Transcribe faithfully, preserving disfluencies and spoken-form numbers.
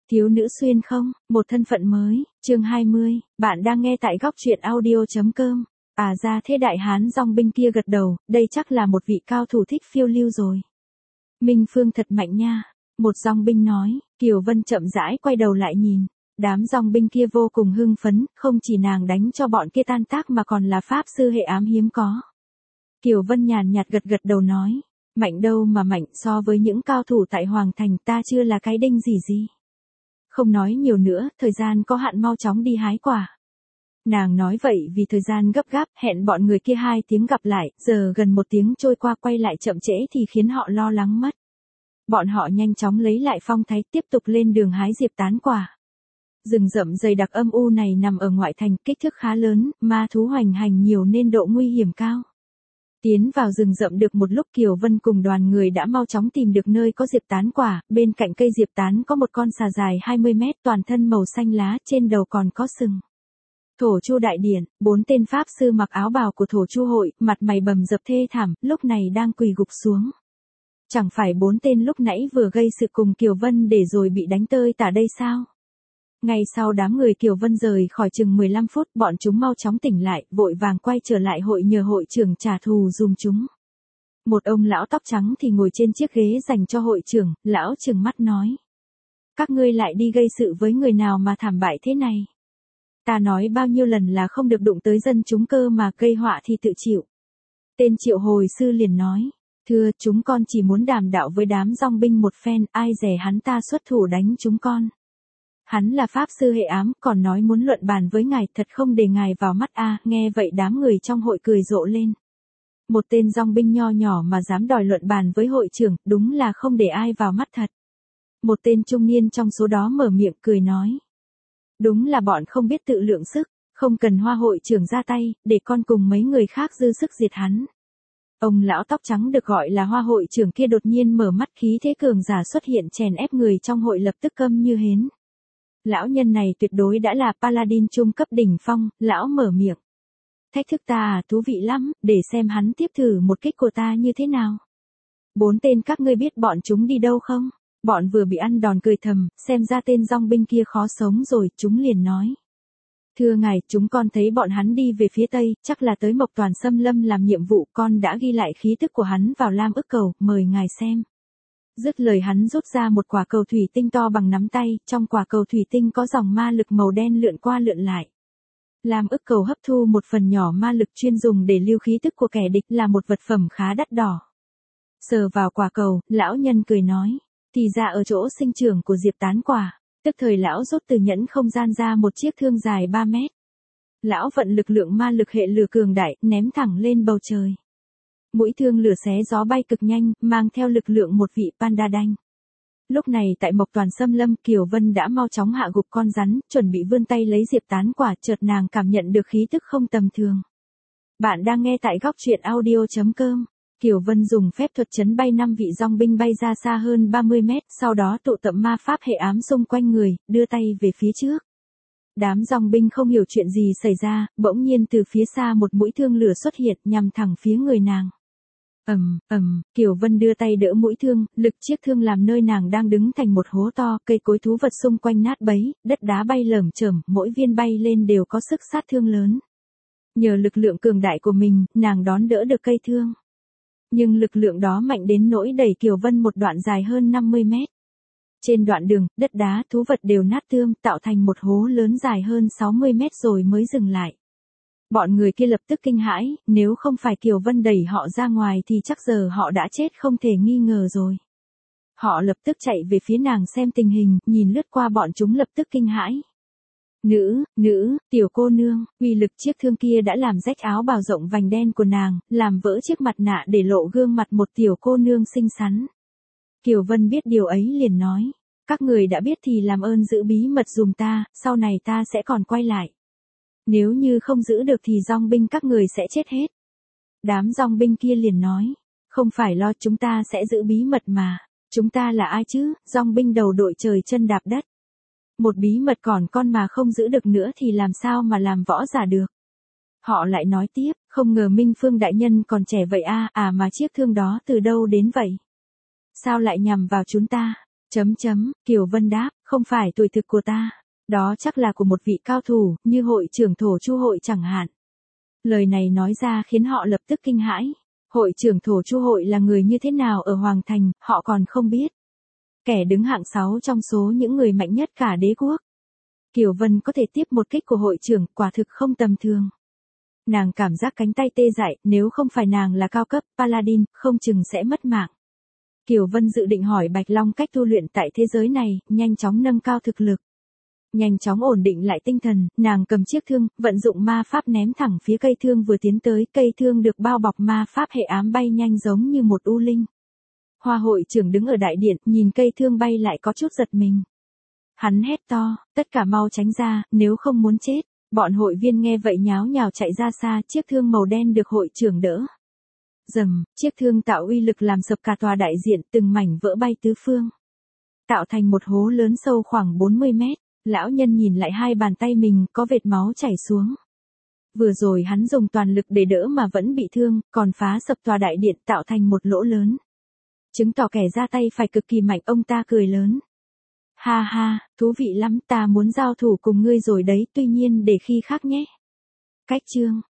Thiếu nữ xuyên không, một thân phận mới, chương hai mươi, bạn đang nghe tại góc truyện audio.com. À ra thế đại hán dòng binh kia gật đầu, đây chắc là một vị cao thủ thích phiêu lưu rồi. Minh Phương thật mạnh nha, một dòng binh nói. Kiều Vân chậm rãi quay đầu lại nhìn, đám dòng binh kia vô cùng hưng phấn, không chỉ nàng đánh cho bọn kia tan tác mà còn là pháp sư hệ ám hiếm có. Kiều Vân nhàn nhạt gật gật đầu nói, mạnh đâu mà mạnh, so với những cao thủ tại Hoàng Thành ta chưa là cái đinh gì gì. Không nói nhiều nữa, thời gian có hạn, mau chóng đi hái quả. Nàng nói vậy vì thời gian gấp gáp, hẹn bọn người kia hai tiếng gặp lại, giờ gần một tiếng trôi qua quay lại chậm trễ thì khiến họ lo lắng mất. Bọn họ nhanh chóng lấy lại phong thái, tiếp tục lên đường hái diệp tán quả. Rừng rậm dày đặc âm u này nằm ở ngoại thành, kích thước khá lớn, ma thú hoành hành nhiều nên độ nguy hiểm cao. Tiến vào rừng rậm được một lúc, Kiều Vân cùng đoàn người đã mau chóng tìm được nơi có diệp tán quả, bên cạnh cây diệp tán có một con xà dài hai mươi mét, toàn thân màu xanh lá, trên đầu còn có sừng. Thổ Chu đại điển, bốn tên pháp sư mặc áo bào của Thổ Chu hội, mặt mày bầm dập thê thảm, lúc này đang quỳ gục xuống. Chẳng phải bốn tên lúc nãy vừa gây sự cùng Kiều Vân để rồi bị đánh tơi tả đây sao? Ngay sau đám người Kiều Vân rời khỏi chừng mười lăm phút, bọn chúng mau chóng tỉnh lại, vội vàng quay trở lại hội nhờ hội trưởng trả thù dùm chúng. Một ông lão tóc trắng thì ngồi trên chiếc ghế dành cho hội trưởng, lão trừng mắt nói. Các ngươi lại đi gây sự với người nào mà thảm bại thế này? Ta nói bao nhiêu lần là không được đụng tới dân chúng cơ mà, gây họa thì tự chịu. Tên Triệu hồi sư liền nói. Thưa, chúng con chỉ muốn đàm đạo với đám dòng binh một phen, ai dè hắn ta xuất thủ đánh chúng con. Hắn là pháp sư hệ ám, còn nói muốn luận bàn với ngài, thật không để ngài vào mắt a. À, nghe vậy đám người trong hội cười rộ lên. Một tên dòng binh nho nhỏ mà dám đòi luận bàn với hội trưởng, đúng là không để ai vào mắt thật. Một tên trung niên trong số đó mở miệng cười nói. Đúng là bọn không biết tự lượng sức, không cần Hoa hội trưởng ra tay, để con cùng mấy người khác dư sức diệt hắn. Ông lão tóc trắng được gọi là Hoa hội trưởng kia đột nhiên mở mắt, khí thế cường giả xuất hiện chèn ép người trong hội lập tức câm như hến. Lão nhân này tuyệt đối đã là Paladin trung cấp đỉnh phong, lão mở miệng. Thách thức ta à, thú vị lắm, để xem hắn tiếp thử một kích của ta như thế nào. Bốn tên các ngươi biết bọn chúng đi đâu không? Bọn vừa bị ăn đòn cười thầm, xem ra tên dòng binh kia khó sống rồi, chúng liền nói. Thưa ngài, chúng con thấy bọn hắn đi về phía tây, chắc là tới Mộc Toàn Xâm Lâm làm nhiệm vụ, con đã ghi lại khí tức của hắn vào lam ức cầu, mời ngài xem. Dứt lời hắn rút ra một quả cầu thủy tinh to bằng nắm tay, trong quả cầu thủy tinh có dòng ma lực màu đen lượn qua lượn lại. Lam ức cầu hấp thu một phần nhỏ ma lực chuyên dùng để lưu khí tức của kẻ địch, là một vật phẩm khá đắt đỏ. Sờ vào quả cầu, lão nhân cười nói. Thì ra ở chỗ sinh trưởng của diệp tán quả, tức thời lão rút từ nhẫn không gian ra một chiếc thương dài ba mét. Lão vận lực lượng ma lực hệ lửa cường đại, ném thẳng lên bầu trời. Mũi thương lửa xé gió bay cực nhanh, mang theo lực lượng một vị panda đanh. Lúc này tại Mộc Toàn Xâm Lâm, Kiều Vân đã mau chóng hạ gục con rắn, chuẩn bị vươn tay lấy diệp tán quả, chợt nàng cảm nhận được khí tức không tầm thường. Bạn đang nghe tại góc truyện audio.com. Kiều Vân dùng phép thuật chấn bay năm vị dòng binh bay ra xa hơn ba mươi mét, sau đó tụ tập ma pháp hệ ám xung quanh người, đưa tay về phía trước. Đám dòng binh không hiểu chuyện gì xảy ra, bỗng nhiên từ phía xa một mũi thương lửa xuất hiện nhằm thẳng phía người nàng. Ầm, ầm, Kiều Vân đưa tay đỡ mũi thương, lực chiếc thương làm nơi nàng đang đứng thành một hố to, cây cối thú vật xung quanh nát bấy, đất đá bay lởm chởm, mỗi viên bay lên đều có sức sát thương lớn. Nhờ lực lượng cường đại của mình, nàng đón đỡ được cây thương. Nhưng lực lượng đó mạnh đến nỗi đẩy Kiều Vân một đoạn dài hơn năm mươi mét. Trên đoạn đường, đất đá, thú vật đều nát tương, tạo thành một hố lớn dài hơn sáu mươi mét rồi mới dừng lại. Bọn người kia lập tức kinh hãi, nếu không phải Kiều Vân đẩy họ ra ngoài thì chắc giờ họ đã chết không thể nghi ngờ rồi. Họ lập tức chạy về phía nàng xem tình hình, nhìn lướt qua bọn chúng lập tức kinh hãi. Nữ, nữ, tiểu cô nương, uy lực chiếc thương kia đã làm rách áo bào rộng vành đen của nàng, làm vỡ chiếc mặt nạ để lộ gương mặt một tiểu cô nương xinh xắn. Kiều Vân biết điều ấy liền nói, các người đã biết thì làm ơn giữ bí mật dùm ta, sau này ta sẽ còn quay lại. Nếu như không giữ được thì dòng binh các người sẽ chết hết. Đám dòng binh kia liền nói, không phải lo, chúng ta sẽ giữ bí mật mà, chúng ta là ai chứ? Dòng binh đầu đội trời chân đạp đất. Một bí mật còn con mà không giữ được nữa thì làm sao mà làm võ giả được. Họ lại nói tiếp, không ngờ Minh Phương đại nhân còn trẻ vậy a, à, à mà chiếc thương đó từ đâu đến vậy? Sao lại nhằm vào chúng ta? Chấm chấm, Kiều Vân đáp, Không phải tuổi thực của ta, đó chắc là của một vị cao thủ, như hội trưởng thổ Chu hội chẳng hạn. Lời này nói ra khiến họ lập tức kinh hãi. Hội trưởng thổ Chu hội là người như thế nào ở Hoàng Thành, họ còn không biết. Kẻ đứng hạng sáu trong số những người mạnh nhất cả đế quốc. Kiều Vân có thể tiếp một kích của hội trưởng, quả thực không tầm thường. Nàng cảm giác cánh tay tê dại, nếu không phải nàng là cao cấp Paladin, không chừng sẽ mất mạng. Kiều Vân dự định hỏi Bạch Long cách tu luyện tại thế giới này, nhanh chóng nâng cao thực lực. Nhanh chóng ổn định lại tinh thần, nàng cầm chiếc thương, vận dụng ma pháp ném thẳng phía cây thương vừa tiến tới, cây thương được bao bọc ma pháp hệ ám bay nhanh giống như một u linh. Hoa hội trưởng đứng ở đại điện, nhìn cây thương bay lại có chút giật mình. Hắn hét to, tất cả mau tránh ra, nếu không muốn chết. Bọn hội viên nghe vậy nháo nhào chạy ra xa, chiếc thương màu đen được hội trưởng đỡ. Rầm, chiếc thương tạo uy lực làm sập cả tòa đại diện, từng mảnh vỡ bay tứ phương. Tạo thành một hố lớn sâu khoảng bốn mươi mét. Lão nhân nhìn lại hai bàn tay mình, có vệt máu chảy xuống. Vừa rồi hắn dùng toàn lực để đỡ mà vẫn bị thương, còn phá sập tòa đại điện tạo thành một lỗ lớn. Chứng tỏ kẻ ra tay phải cực kỳ mạnh, ông ta cười lớn. Ha ha, thú vị lắm, ta muốn giao thủ cùng ngươi rồi đấy, tuy nhiên để khi khác nhé. Cách chương